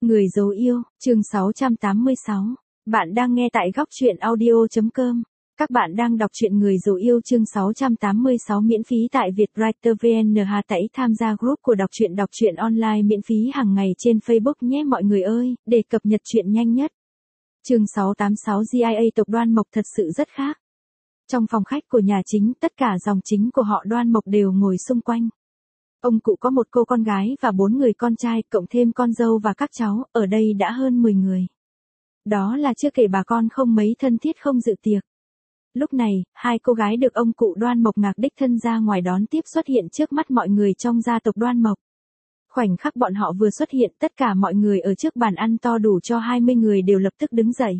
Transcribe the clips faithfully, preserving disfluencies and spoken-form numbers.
Người dấu yêu, chương sáu trăm tám mươi sáu. Bạn đang nghe tại góc truyện audio chấm com. Các bạn đang đọc truyện Người dấu yêu chương sáu trăm tám mươi sáu miễn phí tại Vietwriter vê en. Hà tẩy tham gia group của đọc truyện đọc truyện online miễn phí hàng ngày trên Facebook nhé mọi người ơi, để cập nhật truyện nhanh nhất. Chương sáu trăm tám mươi sáu giê i a tộc Đoan Mộc thật sự rất khác. Trong phòng khách của nhà chính, tất cả dòng chính của họ Đoan Mộc đều ngồi xung quanh. Ông cụ có một cô con gái và bốn người con trai, cộng thêm con dâu và các cháu, ở đây đã hơn mười người. Đó là chưa kể bà con không mấy thân thiết không dự tiệc. Lúc này, hai cô gái được ông cụ Đoan Mộc Ngạc đích thân ra ngoài đón tiếp xuất hiện trước mắt mọi người trong gia tộc Đoan Mộc. Khoảnh khắc bọn họ vừa xuất hiện, tất cả mọi người ở trước bàn ăn to đủ cho hai mươi người đều lập tức đứng dậy.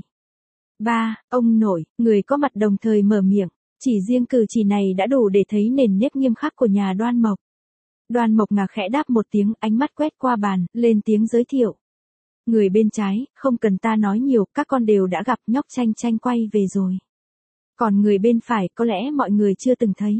Ba, ông nội, người có mặt đồng thời mở miệng, chỉ riêng cử chỉ này đã đủ để thấy nền nếp nghiêm khắc của nhà Đoan Mộc. Đoan Mộc Ngạc khẽ đáp một tiếng, ánh mắt quét qua bàn, lên tiếng giới thiệu. Người bên trái, không cần ta nói nhiều, các con đều đã gặp, nhóc Tranh Tranh quay về rồi. Còn người bên phải, có lẽ mọi người chưa từng thấy.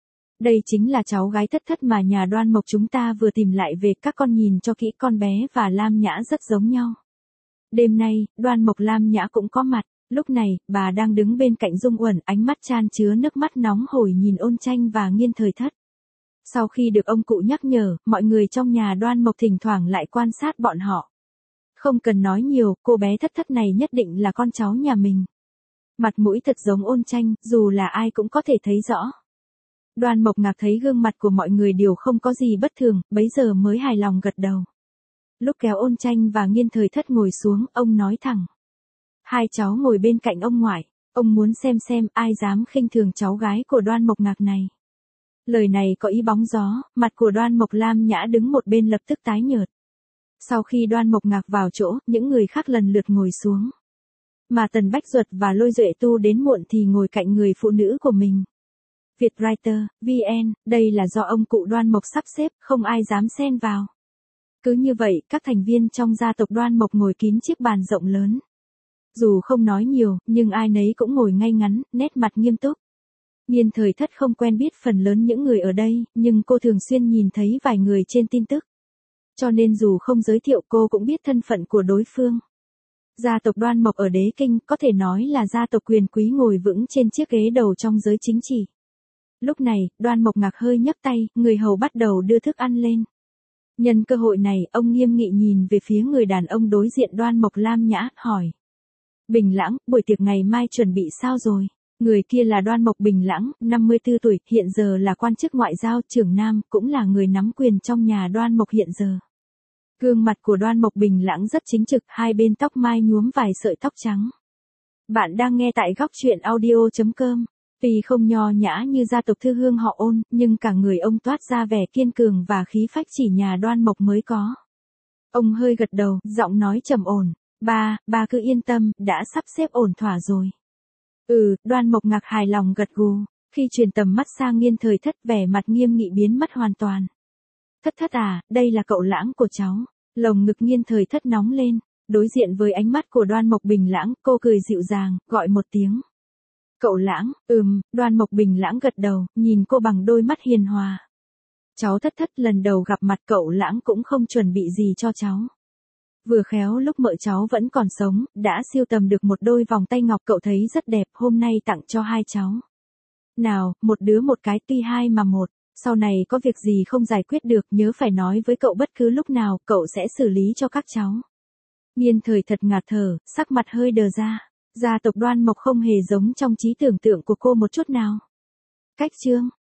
Đây chính là cháu gái Thất Thất mà nhà Đoan Mộc chúng ta vừa tìm lại về, các con nhìn cho kỹ, con bé và Lam Nhã rất giống nhau. Đêm nay, Đoan Mộc Lam Nhã cũng có mặt, lúc này, bà đang đứng bên cạnh Dung Uẩn, ánh mắt chan chứa nước mắt nóng hổi nhìn Ôn Tranh và Nghiên Thời Thất. Sau khi được ông cụ nhắc nhở, mọi người trong nhà Đoan Mộc thỉnh thoảng lại quan sát bọn họ. Không cần nói nhiều, cô bé Thất Thất này nhất định là con cháu nhà mình. Mặt mũi thật giống Ôn Tranh, dù là ai cũng có thể thấy rõ. Đoan Mộc Ngạc thấy gương mặt của mọi người đều không có gì bất thường, bấy giờ mới hài lòng gật đầu. Lúc kéo Ôn Tranh và Nghiên Thời Thất ngồi xuống, ông nói thẳng. Hai cháu ngồi bên cạnh ông ngoại, ông muốn xem xem ai dám khinh thường cháu gái của Đoan Mộc Ngạc này. Lời này có ý bóng gió, mặt của Đoan Mộc Lam Nhã đứng một bên lập tức tái nhợt. Sau khi Đoan Mộc Ngạc vào chỗ, những người khác lần lượt ngồi xuống. Mà Tần Bách Duật và Lôi Duệ Tu đến muộn thì ngồi cạnh người phụ nữ của mình. Vietwriter, vê en, đây là do ông cụ Đoan Mộc sắp xếp, không ai dám xen vào. Cứ như vậy, các thành viên trong gia tộc Đoan Mộc ngồi kín chiếc bàn rộng lớn. Dù không nói nhiều, nhưng ai nấy cũng ngồi ngay ngắn, nét mặt nghiêm túc. Nghiên Thời Thất không quen biết phần lớn những người ở đây, nhưng cô thường xuyên nhìn thấy vài người trên tin tức. Cho nên dù không giới thiệu cô cũng biết thân phận của đối phương. Gia tộc Đoan Mộc ở Đế Kinh có thể nói là gia tộc quyền quý ngồi vững trên chiếc ghế đầu trong giới chính trị. Lúc này, Đoan Mộc Ngạc hơi nhấc tay, người hầu bắt đầu đưa thức ăn lên. Nhân cơ hội này, ông nghiêm nghị nhìn về phía người đàn ông đối diện Đoan Mộc Lam Nhã, hỏi. Bình Lãng, buổi tiệc ngày mai chuẩn bị sao rồi? Người kia là Đoan Mộc Bình Lãng, năm mươi tư tuổi, hiện giờ là quan chức ngoại giao trưởng Nam, cũng là người nắm quyền trong nhà Đoan Mộc hiện giờ. Gương mặt của Đoan Mộc Bình Lãng rất chính trực, hai bên tóc mai nhuốm vài sợi tóc trắng. Bạn đang nghe tại góc truyện audio chấm com. Tuy không nho nhã như gia tộc Thư Hương họ Ôn, nhưng cả người ông toát ra vẻ kiên cường và khí phách chỉ nhà Đoan Mộc mới có. Ông hơi gật đầu, giọng nói trầm ổn. Ba, ba cứ yên tâm, đã sắp xếp ổn thỏa rồi. Ừ, Đoan Mộc Ngạc hài lòng gật gù, khi truyền tầm mắt sang Nghiên Thời Thất vẻ mặt nghiêm nghị biến mất hoàn toàn. Thất Thất à, đây là cậu Lãng của cháu. Lồng ngực Nghiên Thời Thất nóng lên, đối diện với ánh mắt của Đoan Mộc Bình Lãng, cô cười dịu dàng, gọi một tiếng. Cậu Lãng, ừm, Đoan Mộc Bình Lãng gật đầu, nhìn cô bằng đôi mắt hiền hòa. Cháu Thất Thất lần đầu gặp mặt cậu Lãng cũng không chuẩn bị gì cho cháu. Vừa khéo lúc mợ cháu vẫn còn sống, đã sưu tầm được một đôi vòng tay ngọc cậu thấy rất đẹp, hôm nay tặng cho hai cháu. Nào, một đứa một cái, tuy hai mà một, sau này có việc gì không giải quyết được nhớ phải nói với cậu bất cứ lúc nào, cậu sẽ xử lý cho các cháu. Nghiên Thời Thật ngạt thở, sắc mặt hơi đờ ra, gia tộc Đoan Mộc không hề giống trong trí tưởng tượng của cô một chút nào. Cách chương,